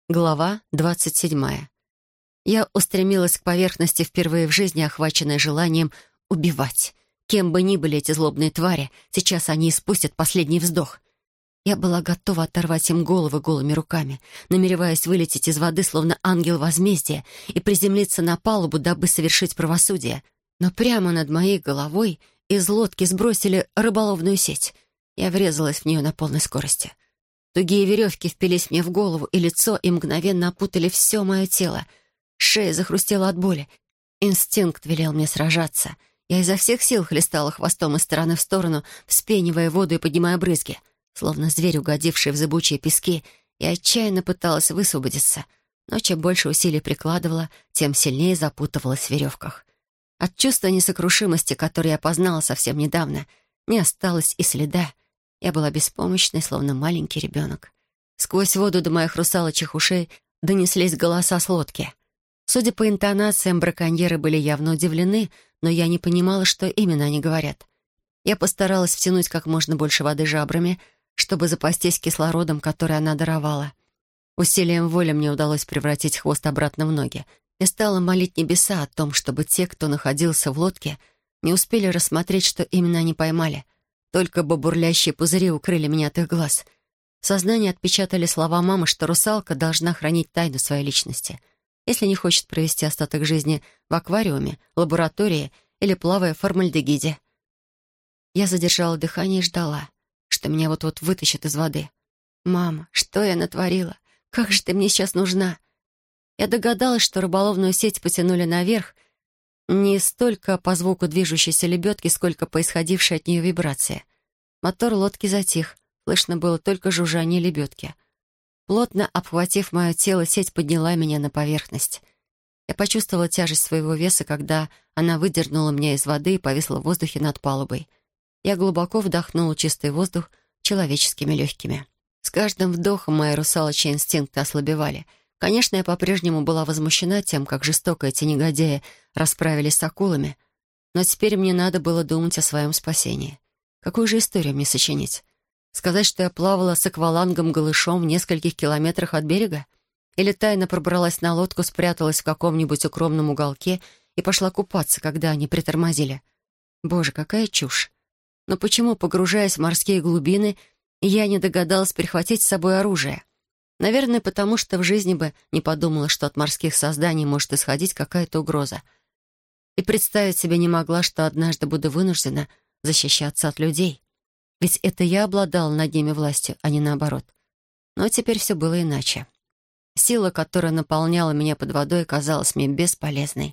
Глава 27. Я устремилась к поверхности впервые в жизни, охваченная желанием убивать. Кем бы ни были эти злобные твари, сейчас они испустят последний вздох. Я была готова оторвать им головы голыми руками, намереваясь вылететь из воды, словно ангел возмездия, и приземлиться на палубу, дабы совершить правосудие. Но прямо над моей головой из лодки сбросили рыболовную сеть. Я врезалась в нее на полной скорости. Тугие веревки впились мне в голову и лицо и мгновенно опутали все мое тело. Шея захрустела от боли. Инстинкт велел мне сражаться. Я изо всех сил хлестала хвостом из стороны в сторону, вспенивая воду и поднимая брызги. Словно зверь, угодивший в зыбучие пески, я отчаянно пыталась высвободиться. Но чем больше усилий прикладывала, тем сильнее запутывалась в веревках. От чувства несокрушимости, которое я познала совсем недавно, не осталось и следа. Я была беспомощной, словно маленький ребенок. Сквозь воду до моих русалочих ушей донеслись голоса с лодки. Судя по интонациям, браконьеры были явно удивлены, но я не понимала, что именно они говорят. Я постаралась втянуть как можно больше воды жабрами, чтобы запастись кислородом, который она даровала. Усилием воли мне удалось превратить хвост обратно в ноги и стала молить небеса о том, чтобы те, кто находился в лодке, не успели рассмотреть, что именно они поймали. Только бы бурлящие пузыри укрыли меня от их глаз. В сознании отпечатали слова мамы, что русалка должна хранить тайну своей личности, если не хочет провести остаток жизни в аквариуме, лаборатории или плавая в формальдегиде. Я задержала дыхание и ждала, что меня вот-вот вытащат из воды. «Мама, что я натворила? Как же ты мне сейчас нужна?» Я догадалась, что рыболовную сеть потянули наверх, не столько по звуку движущейся лебедки, сколько по исходившей от нее вибрации. Мотор лодки затих, слышно было только жужжание лебедки. Плотно обхватив мое тело, сеть подняла меня на поверхность. Я почувствовала тяжесть своего веса, когда она выдернула меня из воды и повисла в воздухе над палубой. Я глубоко вдохнула чистый воздух человеческими легкими. С каждым вдохом мои русалочьи инстинкты ослабевали. Конечно, я по-прежнему была возмущена тем, как жестоко эти негодяи расправились с акулами, но теперь мне надо было думать о своем спасении. Какую же историю мне сочинить? Сказать, что я плавала с аквалангом голышом в нескольких километрах от берега? Или тайно пробралась на лодку, спряталась в каком-нибудь укромном уголке и пошла купаться, когда они притормозили? Боже, какая чушь! Но почему, погружаясь в морские глубины, я не догадалась прихватить с собой оружие? Наверное, потому что в жизни бы не подумала, что от морских созданий может исходить какая-то угроза. И представить себе не могла, что однажды буду вынуждена защищаться от людей. Ведь это я обладала над ними властью, а не наоборот. Но теперь все было иначе. Сила, которая наполняла меня под водой, казалась мне бесполезной.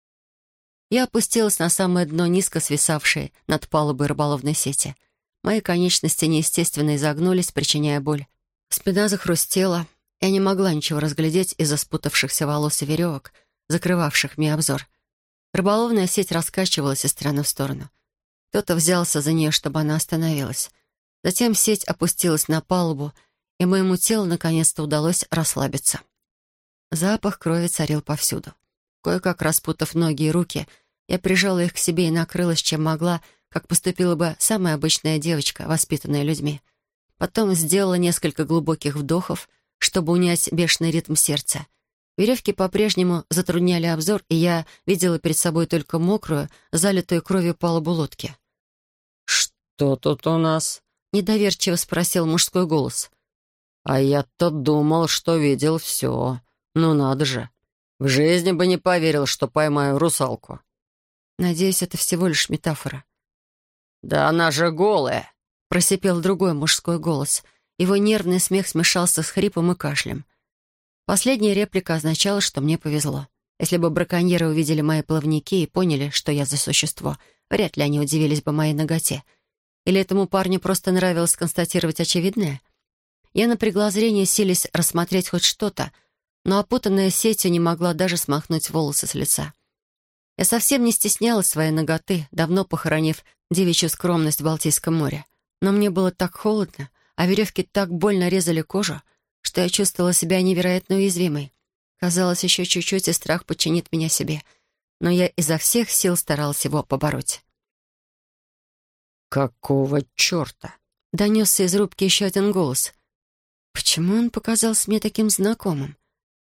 Я опустилась на самое дно, низко свисавшей над палубой рыболовной сети. Мои конечности неестественно изогнулись, причиняя боль. Спина захрустела. Я не могла ничего разглядеть из-за спутавшихся волос и веревок, закрывавших мне обзор. Рыболовная сеть раскачивалась из стороны в сторону. Кто-то взялся за нее, чтобы она остановилась. Затем сеть опустилась на палубу, и моему телу наконец-то удалось расслабиться. Запах крови царил повсюду. Кое-как распутав ноги и руки, я прижала их к себе и накрылась, чем могла, как поступила бы самая обычная девочка, воспитанная людьми. Потом сделала несколько глубоких вдохов, чтобы унять бешеный ритм сердца. Веревки по-прежнему затрудняли обзор, и я видела перед собой только мокрую, залитую кровью палубу лодки. «Что тут у нас?» — недоверчиво спросил мужской голос. «А я-то думал, что видел все. Ну надо же. В жизни бы не поверил, что поймаю русалку». «Надеюсь, это всего лишь метафора». «Да она же голая!» — просипел другой мужской голос. Его нервный смех смешался с хрипом и кашлем. Последняя реплика означала, что мне повезло. Если бы браконьеры увидели мои плавники и поняли, что я за существо, вряд ли они удивились бы моей наготе. Или этому парню просто нравилось констатировать очевидное? Я напрягла зрение, силясь рассмотреть хоть что-то, но опутанная сетью не могла даже смахнуть волосы с лица. Я совсем не стеснялась своей наготы, давно похоронив девичью скромность в Балтийском море. Но мне было так холодно, а веревки так больно резали кожу, что я чувствовала себя невероятно уязвимой. Казалось, еще чуть-чуть, и страх подчинит меня себе. Но я изо всех сил старалась его побороть. «Какого черта?» — донесся из рубки еще один голос. Почему он показался мне таким знакомым?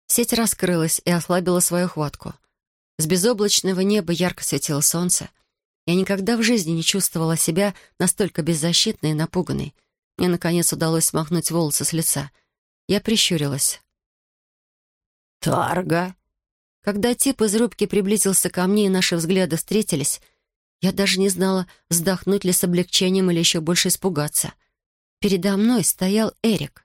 Сеть раскрылась и ослабила свою хватку. С безоблачного неба ярко светило солнце. Я никогда в жизни не чувствовала себя настолько беззащитной и напуганной. Мне, наконец, удалось смахнуть волосы с лица. Я прищурилась. «Тарга?» Когда тип из рубки приблизился ко мне и наши взгляды встретились, я даже не знала, вздохнуть ли с облегчением или еще больше испугаться. Передо мной стоял Эрик.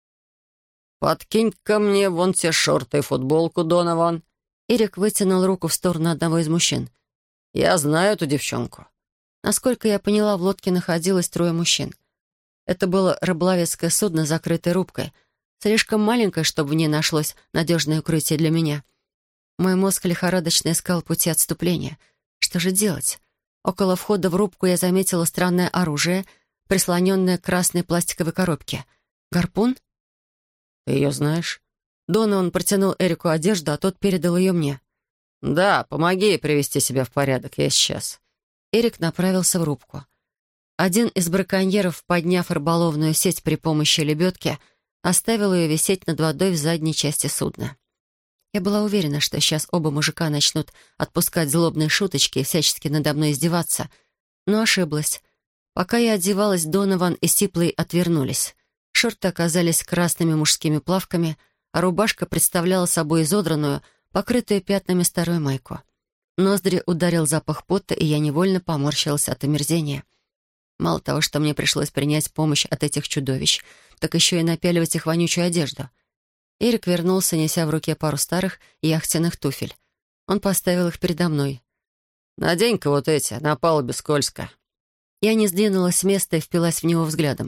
«Подкинь-ка мне вон те шорты и футболку, Донован». Эрик вытянул руку в сторону одного из мужчин. «Я знаю эту девчонку». Насколько я поняла, в лодке находилось 3 мужчин. Это было рыболовецкое судно, закрытое рубкой, слишком маленькое, чтобы в ней нашлось надежное укрытие для меня. Мой мозг лихорадочно искал пути отступления. Что же делать? Около входа в рубку я заметила странное оружие, прислоненное к красной пластиковой коробке. Гарпун? «Ты ее знаешь?» Донован протянул Эрику одежду, а тот передал ее мне. «Да, помоги ей привести себя в порядок, я сейчас». Эрик направился в рубку. Один из браконьеров, подняв рыболовную сеть при помощи лебедки, оставил ее висеть над водой в задней части судна. Я была уверена, что сейчас оба мужика начнут отпускать злобные шуточки и всячески надо мной издеваться, но ошиблась. Пока я одевалась, Донован и Сиплый отвернулись. Шорты оказались красными мужскими плавками, а рубашка представляла собой изодранную, покрытую пятнами старую майку. Ноздри ударил запах пота, и я невольно поморщилась от омерзения. Мало того, что мне пришлось принять помощь от этих чудовищ, так еще и напяливать их вонючую одежду. Эрик вернулся, неся в руке пару старых яхтенных туфель. Он поставил их передо мной. «Надень-ка вот эти, на палубе скользко». Я не сдвинулась с места и впилась в него взглядом.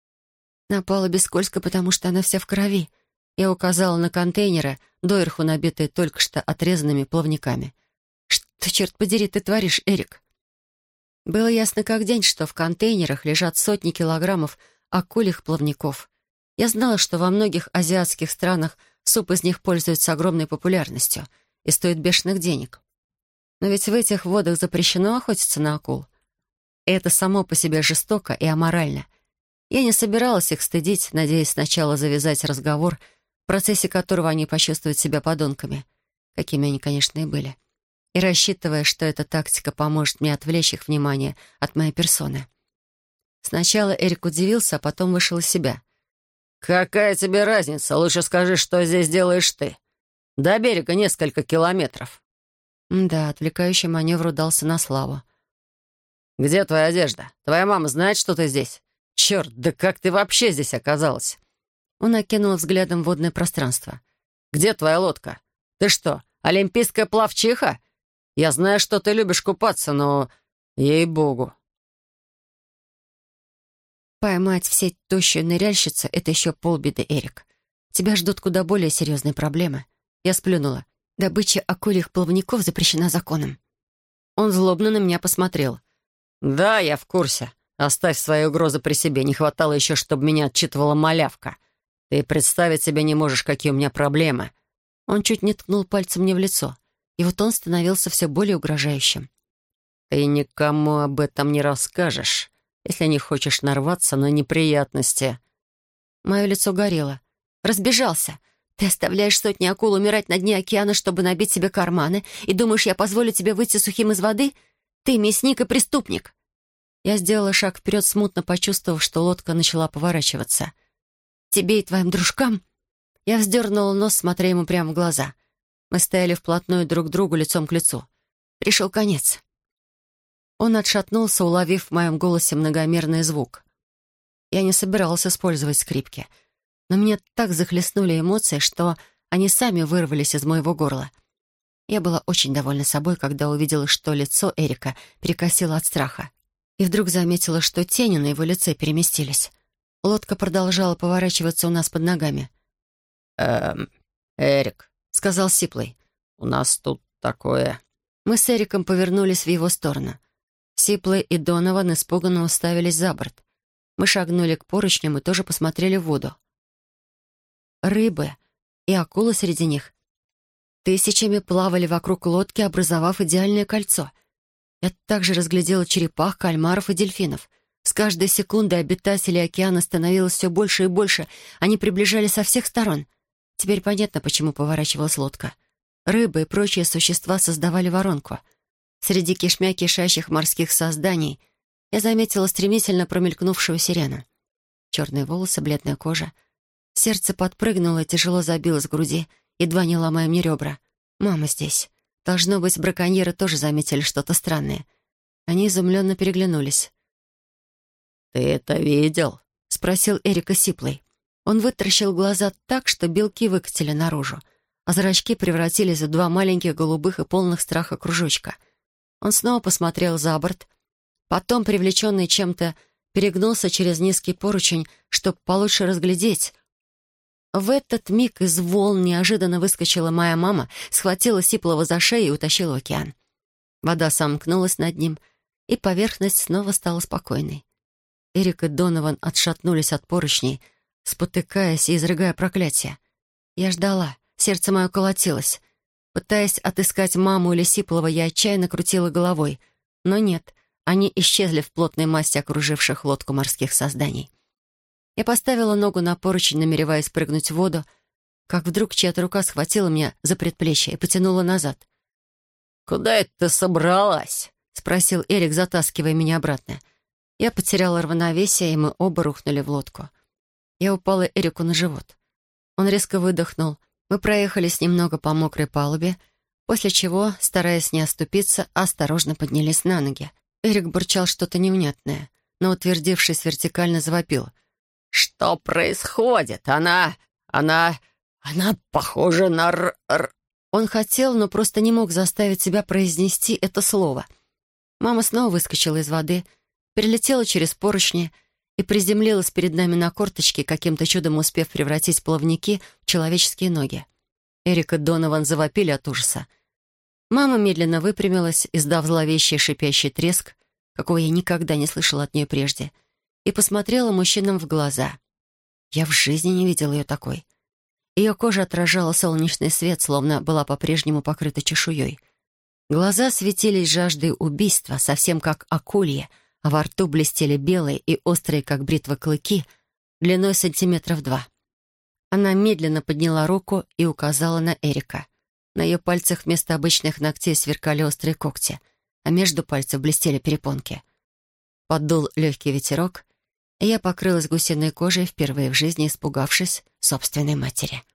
На палубе скользко, потому что она вся в крови. Я указала на контейнеры, доверху набитые только что отрезанными плавниками. «Что, черт подери, ты творишь, Эрик?» Было ясно как день, что в контейнерах лежат сотни килограммов акульих плавников. Я знала, что во многих азиатских странах суп из них пользуется огромной популярностью и стоит бешеных денег. Но ведь в этих водах запрещено охотиться на акул. И это само по себе жестоко и аморально. Я не собиралась их стыдить, надеясь сначала завязать разговор, в процессе которого они почувствуют себя подонками, какими они, конечно, и были, и рассчитывая, что эта тактика поможет мне отвлечь их внимание от моей персоны. Сначала Эрик удивился, а потом вышел из себя. «Какая тебе разница? Лучше скажи, что здесь делаешь ты. До берега несколько километров». Да, отвлекающий маневр удался на славу. «Где твоя одежда? Твоя мама знает, что ты здесь? Черт, да как ты вообще здесь оказалась?» Он окинул взглядом водное пространство. «Где твоя лодка? Ты что, олимпийская пловчиха? Я знаю, что ты любишь купаться, но... ей-богу». Поймать в сеть тощую ныряльщицу — это еще полбеды, Эрик. Тебя ждут куда более серьезные проблемы. Я сплюнула. Добыча акульих плавников запрещена законом. Он злобно на меня посмотрел. «Да, я в курсе. Оставь свои угрозы при себе. Не хватало еще, чтобы меня отчитывала малявка. Ты представить себе не можешь, какие у меня проблемы». Он чуть не ткнул пальцем мне в лицо, и вот он становился все более угрожающим. «Ты никому об этом не расскажешь, если не хочешь нарваться на неприятности». Мое лицо горело. «Разбежался. Ты оставляешь сотни акул умирать на дне океана, чтобы набить себе карманы, и думаешь, я позволю тебе выйти сухим из воды? Ты мясник и преступник!» Я сделала шаг вперед, смутно почувствовав, что лодка начала поворачиваться. «Тебе и твоим дружкам?» Я вздернула нос, смотря ему прямо в глаза. Мы стояли вплотную друг к другу, лицом к лицу. Пришел конец. Он отшатнулся, уловив в моем голосе многомерный звук. Я не собиралась использовать скрипки, но меня так захлестнули эмоции, что они сами вырвались из моего горла. Я была очень довольна собой, когда увидела, что лицо Эрика перекосило от страха. И вдруг заметила, что тени на его лице переместились. Лодка продолжала поворачиваться у нас под ногами. Эрик», — сказал Сиплый. «у нас тут такое...» Мы с Эриком повернулись в его сторону. Сиплый и Донован испуганно уставились за борт. Мы шагнули к поручням и тоже посмотрели в воду. Рыбы и акулы среди них тысячами плавали вокруг лодки, образовав идеальное кольцо. Я также разглядела черепах, кальмаров и дельфинов. С каждой секундой обитателей океана становилось все больше и больше. Они приближались со всех сторон. Теперь понятно, почему поворачивалась лодка. Рыбы и прочие существа создавали воронку. Среди кишмя кишащих морских созданий я заметила стремительно промелькнувшую сирену. Черные волосы, бледная кожа. Сердце подпрыгнуло и тяжело забилось в груди, едва не ломая мне ребра. Мама здесь. Должно быть, браконьеры тоже заметили что-то странное. Они изумленно переглянулись. «Ты это видел?» — спросил Эрика сиплый. Он вытаращил глаза так, что белки выкатили наружу, а зрачки превратились в два маленьких голубых и полных страха кружочка. Он снова посмотрел за борт, потом, привлеченный чем-то, перегнулся через низкий поручень, чтобы получше разглядеть. В этот миг из волн неожиданно выскочила моя мама, схватила Сиплова за шею и утащила в океан. Вода сомкнулась над ним, и поверхность снова стала спокойной. Эрик и Донован отшатнулись от поручней, спотыкаясь и изрыгая проклятия. Я ждала, сердце мое колотилось. Пытаясь отыскать маму или Сиплова, я отчаянно крутила головой. Но нет, они исчезли в плотной массе окруживших лодку морских созданий. Я поставила ногу на поручень, намереваясь прыгнуть в воду, как вдруг чья-то рука схватила меня за предплечье и потянула назад. «Куда это ты собралась?» — спросил Эрик, затаскивая меня обратно. Я потеряла равновесие, и мы оба рухнули в лодку. Я упала Эрику на живот. Он резко выдохнул. Мы проехались немного по мокрой палубе, после чего, стараясь не оступиться, осторожно поднялись на ноги. Эрик бурчал что-то невнятное, но, утвердившись вертикально, завопил. «Что происходит? Она похожа на Он хотел, но просто не мог заставить себя произнести это слово. Мама снова выскочила из воды, перелетела через поручни и приземлилась перед нами на корточки, каким-то чудом успев превратить плавники в человеческие ноги. Эрик и Донован завопили от ужаса. Мама медленно выпрямилась, издав зловещий шипящий треск, какого я никогда не слышала от нее прежде, и посмотрела мужчинам в глаза. Я в жизни не видела ее такой. Ее кожа отражала солнечный свет, словно была по-прежнему покрыта чешуей. Глаза светились жаждой убийства, совсем как акульи, а во рту блестели белые и острые, как бритва, клыки, длиной 2 сантиметров. Она медленно подняла руку и указала на Эрика. На ее пальцах вместо обычных ногтей сверкали острые когти, а между пальцев блестели перепонки. Поддул легкий ветерок, и я покрылась гусиной кожей, впервые в жизни испугавшись собственной матери.